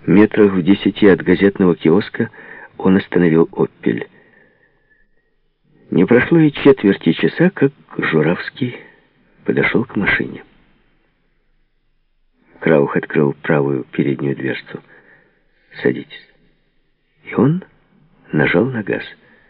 Метрах в 10 от газетного киоска он остановил «Опель». Не прошло и четверти часа, как Журавский подошел к машине. Краух открыл правую переднюю дверцу. «Садитесь». И он нажал на газ.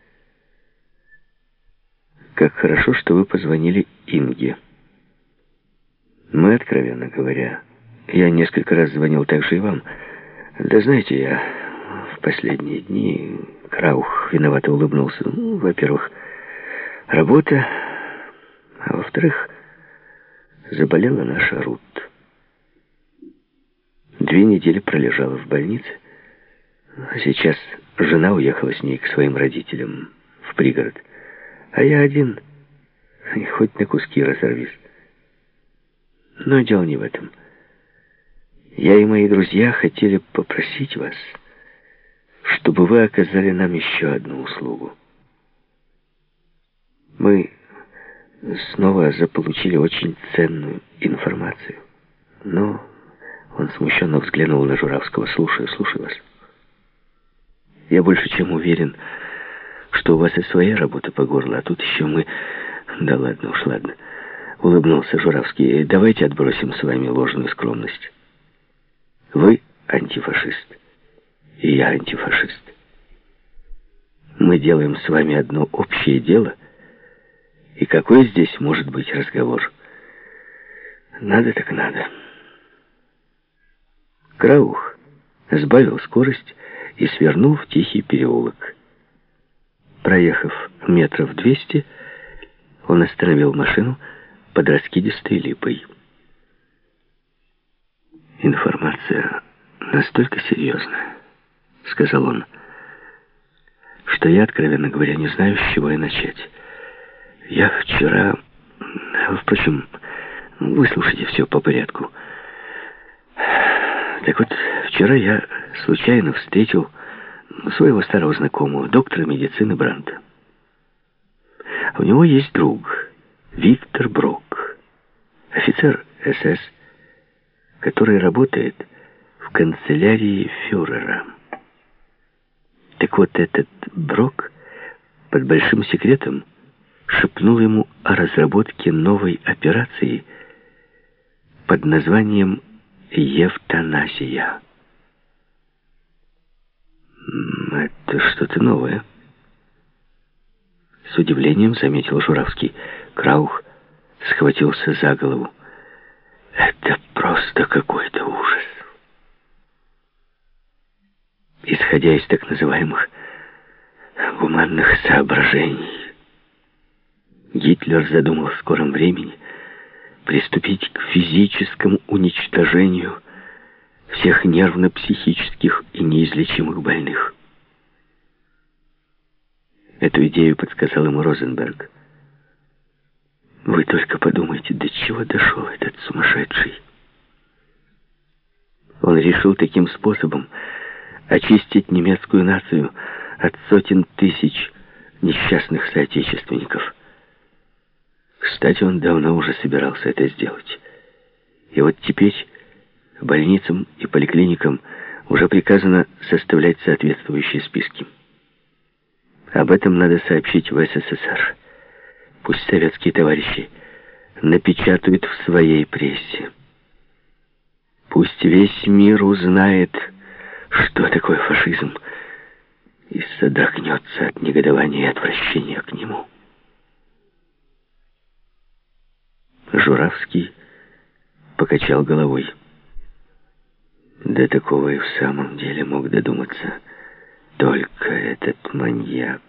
«Как хорошо, что вы позвонили Инге. Мы, откровенно говоря, я несколько раз звонил также и вам. Да знаете, я в последние дни...» Краух виновато улыбнулся. «Ну, во-первых, работа, а во-вторых, заболела наша Рут. 2 недели пролежала в больнице, а сейчас жена уехала с ней к своим родителям в пригород, а я один, и хоть на куски разорвись. Но дело не в этом. Я и мои друзья хотели попросить вас, чтобы вы оказали нам еще одну услугу. Мы снова заполучили очень ценную информацию. Но он смущенно взглянул на Журавского. Слушаю вас. Я больше чем уверен, что у вас и своя работа по горло, а тут еще мы... Да ладно уж, ладно. Улыбнулся Журавский. Давайте отбросим с вами ложную скромность. Вы антифашист, и я антифашист. Мы делаем с вами одно общее дело, и какой здесь может быть разговор? Надо так надо. Краух сбавил скорость и свернул в тихий переулок. Проехав метров 200, он остановил машину под раскидистой липой. «Информация настолько серьезная, — сказал он, — что я, откровенно говоря, не знаю, с чего и начать. Я вчера... Впрочем, выслушайте все по порядку. Так вот, вчера я случайно встретил своего старого знакомого, доктора медицины Бранта. У него есть друг, Виктор Брок, офицер СС, который работает в канцелярии фюрера. Так вот, этот Брок под большим секретом шепнул ему о разработке новой операции под названием «Евтаназия». «Это что-то новое», — с удивлением заметил Журавский. Краух схватился за голову. «Это просто какой-то ужас». Исходя из так называемых гуманных соображений, Гитлер задумал в скором времени приступить к физическому уничтожению всех нервно-психических и неизлечимых больных. Эту идею подсказал ему Розенберг. Вы только подумайте, до чего дошел этот сумасшедший. Он решил таким способом очистить немецкую нацию от сотен тысяч несчастных соотечественников. Кстати, он давно уже собирался это сделать. И вот теперь больницам и поликлиникам уже приказано составлять соответствующие списки. Об этом надо сообщить в СССР. Пусть советские товарищи напечатают в своей прессе. Пусть весь мир узнает, что такое фашизм, и содрогнется от негодования и отвращения к нему. Журавский покачал головой. До такого и в самом деле мог додуматься только этот маньяк.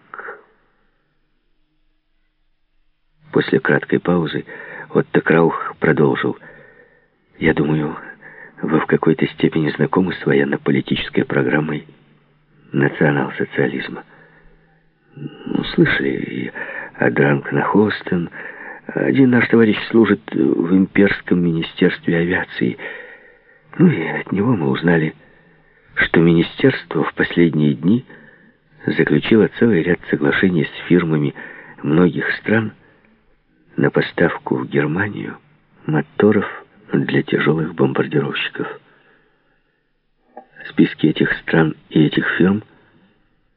После краткой паузы Отто Краух продолжил. Я думаю, вы в какой-то степени знакомы с военно-политической программой национал-социализма. Ну, слышали и о Дранкнахостен. Один наш товарищ служит в имперском министерстве авиации. Ну и от него мы узнали, что министерство в последние дни заключило целый ряд соглашений с фирмами многих стран на поставку в Германию моторов для тяжелых бомбардировщиков. Списки этих стран и этих фирм